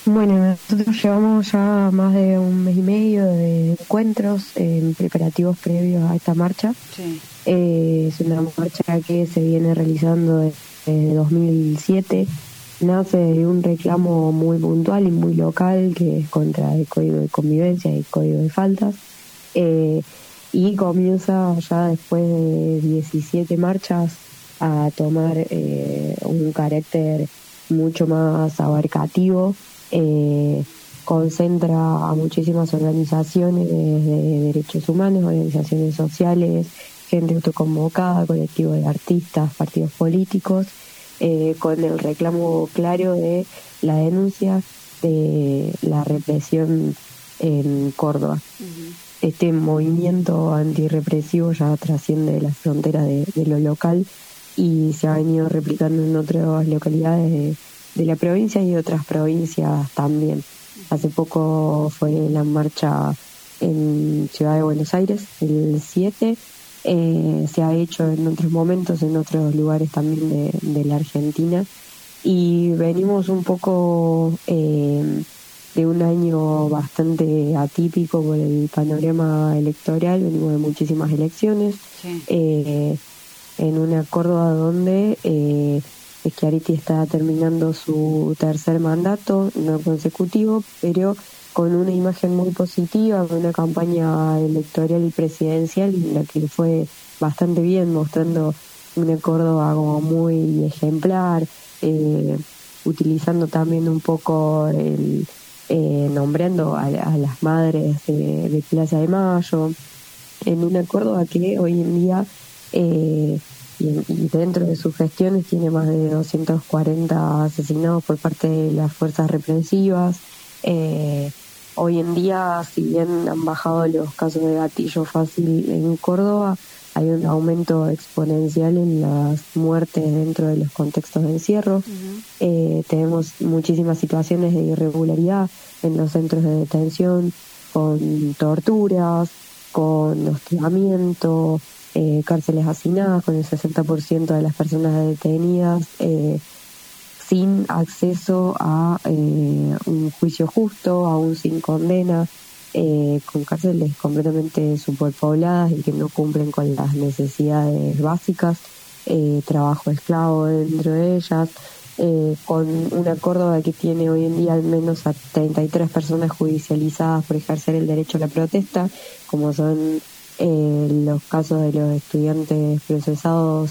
Bueno, nosotros llevamos ya más de un mes y medio de encuentros en preparativos previos a esta marcha. Sí. Es una marcha que se viene realizando desde 2007. Nace de un reclamo muy puntual y muy local, que es contra el Código de Convivencia y el Código de Faltas. Y comienza ya después de 17 marchas a tomar un carácter mucho más abarcativo. Concentra a muchísimas organizaciones de derechos humanos, organizaciones sociales, gente autoconvocada, colectivos de artistas, partidos políticos, con el reclamo claro de la denuncia de la represión en Córdoba. Uh-huh. Este movimiento antirrepresivo ya trasciende las fronteras de lo local y se ha venido replicando en otras localidades de la provincia y otras provincias también. Hace poco fue la marcha en Ciudad de Buenos Aires, el 7. Se ha hecho en otros momentos, en otros lugares también de la Argentina. Y venimos un poco de un año bastante atípico por el panorama electoral. Venimos de muchísimas elecciones. Sí. En una Córdoba donde Schiaretti está terminando su tercer mandato, no consecutivo, pero con una imagen muy positiva, con una campaña electoral y presidencial en la que le fue bastante bien, mostrando una Córdoba como muy ejemplar, utilizando también un poco nombrando a las madres de Plaza de Mayo, en una Córdoba que hoy en día y dentro de sus gestiones tiene más de 240 asesinados por parte de las fuerzas represivas. Hoy en día, si bien han bajado los casos de gatillo fácil en Córdoba, hay un aumento exponencial en las muertes dentro de los contextos de encierro. Uh-huh. Tenemos muchísimas situaciones de irregularidad en los centros de detención, con torturas, con hostigamiento, cárceles hacinadas, con el 60% de las personas detenidas sin acceso a un juicio justo, aún sin condena, con cárceles completamente superpobladas y que no cumplen con las necesidades básicas, trabajo esclavo dentro de ellas, con una Córdoba que tiene hoy en día al menos a 33 personas judicializadas por ejercer el derecho a la protesta, como son los casos de los estudiantes procesados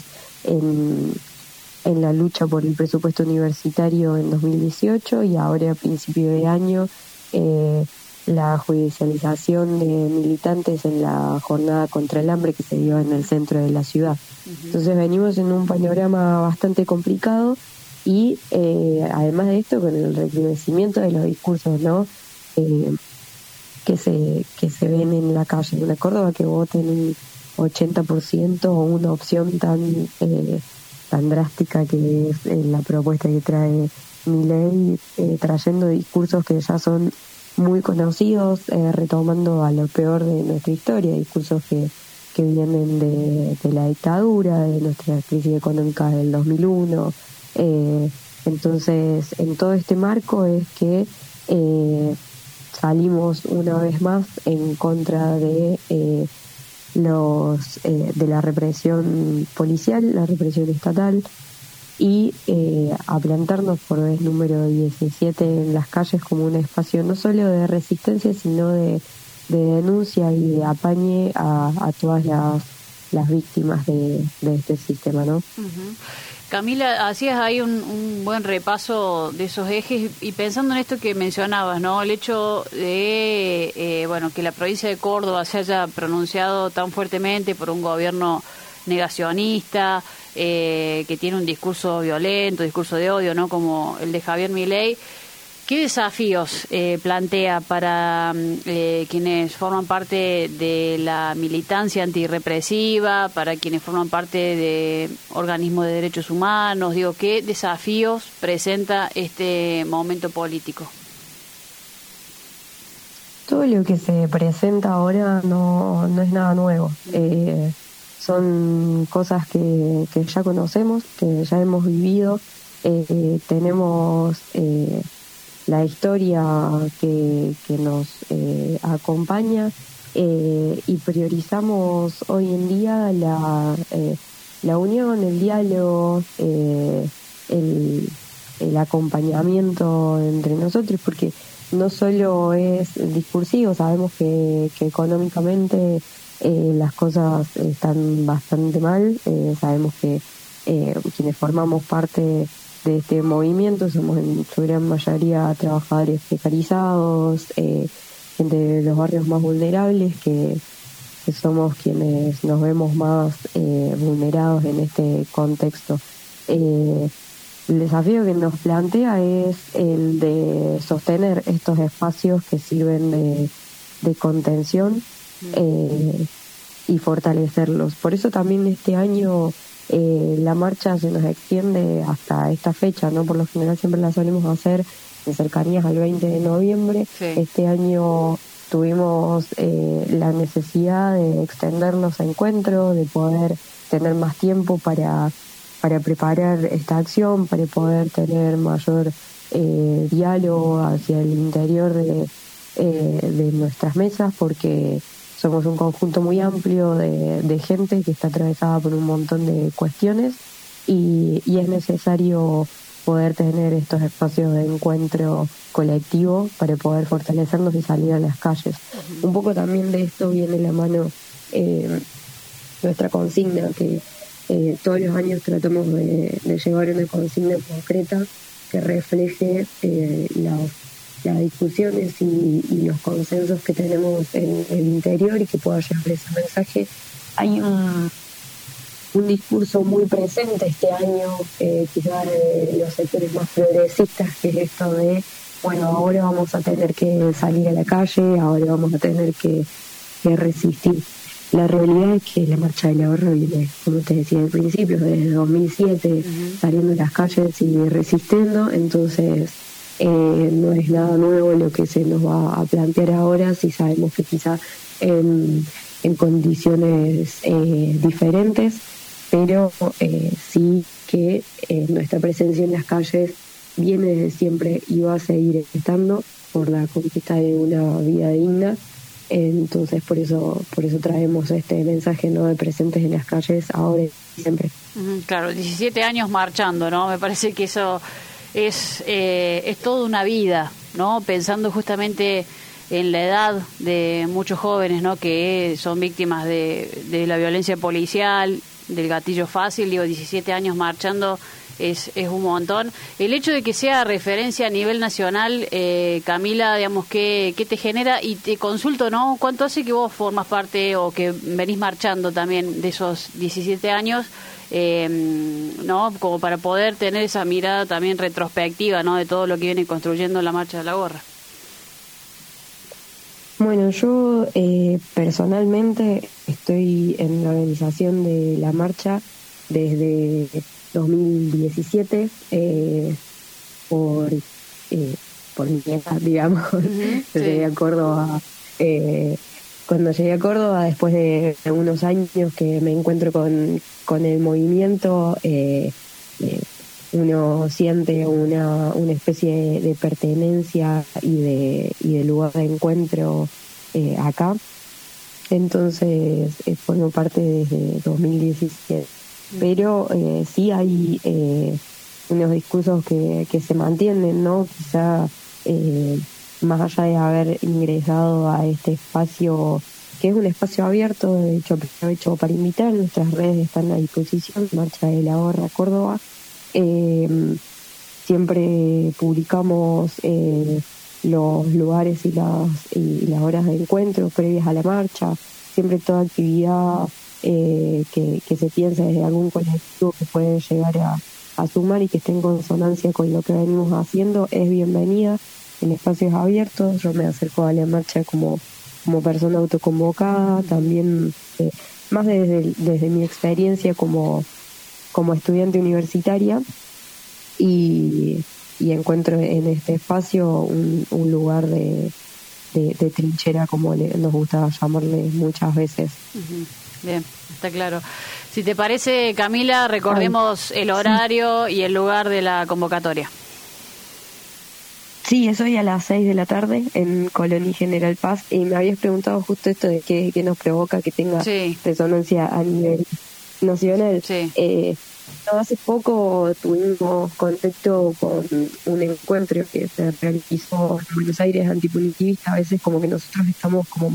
en la lucha por el presupuesto universitario en 2018 y ahora a principio de año la judicialización de militantes en la jornada contra el hambre que se dio en el centro de la ciudad. Uh-huh. Entonces venimos en un panorama bastante complicado y además de esto con el recrudecimiento de los discursos, ¿no? Que se ven en la calle. Una Córdoba que voten un 80% o una opción tan drástica que es la propuesta que trae Milei, trayendo discursos que ya son muy conocidos, retomando a lo peor de nuestra historia, discursos que vienen de la dictadura, de nuestra crisis económica del 2001. Entonces, en todo este marco es que salimos una vez más en contra de de la represión policial, la represión estatal, y a plantarnos por vez número 17 en las calles como un espacio no solo de resistencia, sino de denuncia y de apañe a todas las víctimas de este sistema, ¿no? Uh-huh. Camila, hacías ahí un buen repaso de esos ejes y pensando en esto que mencionabas, ¿no? El hecho de, que la provincia de Córdoba se haya pronunciado tan fuertemente por un gobierno negacionista, que tiene un discurso violento, discurso de odio, ¿no? Como el de Javier Milei. ¿Qué desafíos plantea para quienes forman parte de la militancia antirrepresiva, para quienes forman parte de organismos de derechos humanos? Digo, ¿qué desafíos presenta este momento político? Todo lo que se presenta ahora no es nada nuevo. Son cosas que ya conocemos, que ya hemos vivido. Tenemos la historia que nos acompaña, y priorizamos hoy en día la unión, el diálogo, el acompañamiento entre nosotros, porque no solo es discursivo, sabemos que económicamente las cosas están bastante mal, sabemos que quienes formamos parte de este movimiento somos en su gran mayoría trabajadores precarizados, gente de los barrios más vulnerables, que somos quienes nos vemos más vulnerados en este contexto. El desafío que nos plantea es el de sostener estos espacios que sirven de contención y fortalecerlos. Por eso también este año la marcha se nos extiende hasta esta fecha, ¿no? Por lo general siempre la solemos hacer en cercanías al 20 de noviembre. Sí. Este año tuvimos la necesidad de extender los encuentros, de poder tener más tiempo para preparar esta acción, para poder tener mayor diálogo hacia el interior de nuestras mesas, porque somos un conjunto muy amplio de gente que está atravesada por un montón de cuestiones y es necesario poder tener estos espacios de encuentro colectivo para poder fortalecernos y salir a las calles. Un poco también de esto viene la mano nuestra consigna, que todos los años tratamos de llevar una consigna concreta que refleje las discusiones y los consensos que tenemos en el interior y que pueda llevar ese mensaje. Hay un discurso muy presente este año, quizás de los sectores más progresistas, que es esto de, bueno, ahora vamos a tener que salir a la calle, ahora vamos a tener que resistir. La realidad es que la marcha del ahorro viene, como te decía al principio, desde 2007, saliendo a las calles y resistiendo, entonces no es nada nuevo lo que se nos va a plantear ahora, si sabemos que quizá en condiciones diferentes, pero sí que nuestra presencia en las calles viene desde siempre y va a seguir estando por la conquista de una vida digna. Entonces por eso traemos este mensaje, ¿no?, de presentes en las calles ahora y siempre. Claro, 17 años marchando, ¿no? Me parece que eso es toda una vida, ¿no? Pensando justamente en la edad de muchos jóvenes, ¿no?, que son víctimas de la violencia policial, del gatillo fácil. Digo, 17 años marchando es un montón. El hecho de que sea referencia a nivel nacional, Camila, digamos, ¿qué te genera? Y te consulto, ¿no?, ¿cuánto hace que vos formas parte o que venís marchando también de esos 17 años? ¿No? Como para poder tener esa mirada también retrospectiva, ¿no?, de todo lo que viene construyendo la Marcha de la Gorra. Bueno, yo personalmente estoy en la organización de la marcha desde 2017 por mi edad, digamos. Llegué a Córdoba, cuando llegué a Córdoba, después de unos años que me encuentro con el movimiento, uno siente una especie de pertenencia y de lugar de encuentro acá. Entonces formo parte desde 2017. Pero sí hay unos discursos que se mantienen, ¿no? Quizá más allá de haber ingresado a este espacio, que es un espacio abierto, de hecho aprovecho para invitar, nuestras redes están a disposición, Marcha de la Gorra Córdoba. Siempre publicamos los lugares y las horas de encuentro previas a la marcha, siempre toda actividad que se piense desde algún colectivo que puede llegar a sumar y que esté en consonancia con lo que venimos haciendo es bienvenida en espacios abiertos. Yo me acerco a la marcha como persona autoconvocada, también más desde mi experiencia como estudiante universitaria y encuentro en este espacio un lugar de trinchera, como nos gusta llamarle muchas veces. Bien, está claro. Si te parece, Camila, recordemos el horario y el lugar de la convocatoria. Sí, es hoy a las 6 de la tarde en Colón y General Paz. Y me habías preguntado justo esto de qué nos provoca que tenga Sí, resonancia a nivel nacional. sí. No, hace poco tuvimos contacto con un encuentro que se realizó en Buenos Aires antipunitivista. A veces como que nosotros estamos como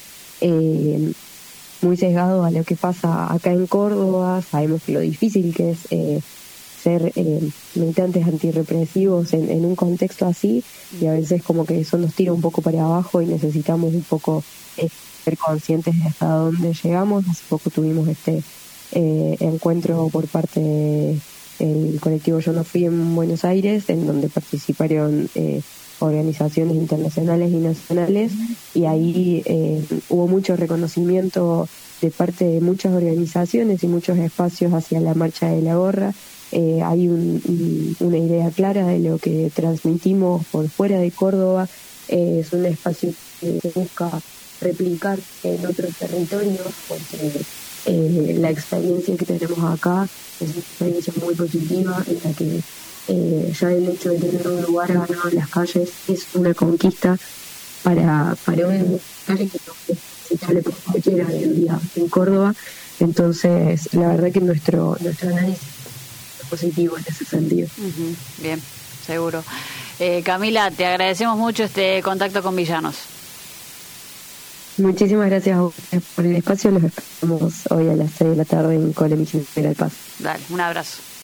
muy sesgados a lo que pasa acá en Córdoba. Sabemos lo difícil que es ser militantes antirrepresivos en un contexto así, y a veces como que eso nos tira un poco para abajo y necesitamos un poco ser conscientes de hasta dónde llegamos. Hace poco tuvimos este encuentro por parte del colectivo Yo No Fui en Buenos Aires, en donde participaron organizaciones internacionales y nacionales, y ahí hubo mucho reconocimiento de parte de muchas organizaciones y muchos espacios hacia la marcha de la gorra. Hay una idea clara de lo que transmitimos por fuera de Córdoba. Es un espacio que se busca replicar en otros territorios, porque la experiencia que tenemos acá es una experiencia muy positiva, en la que ya el hecho de tener un lugar ganado en las calles es una conquista para un calle que no es accesible por cualquiera hoy en día en Córdoba. Entonces, la verdad que nuestro análisis es positivo en ese sentido. Ujú, bien, seguro. Camila, te agradecemos mucho este contacto con Villanos. Muchísimas gracias a ustedes por el espacio. Los esperamos hoy a las 6 de la tarde en Colón y General Paz. Dale, un abrazo.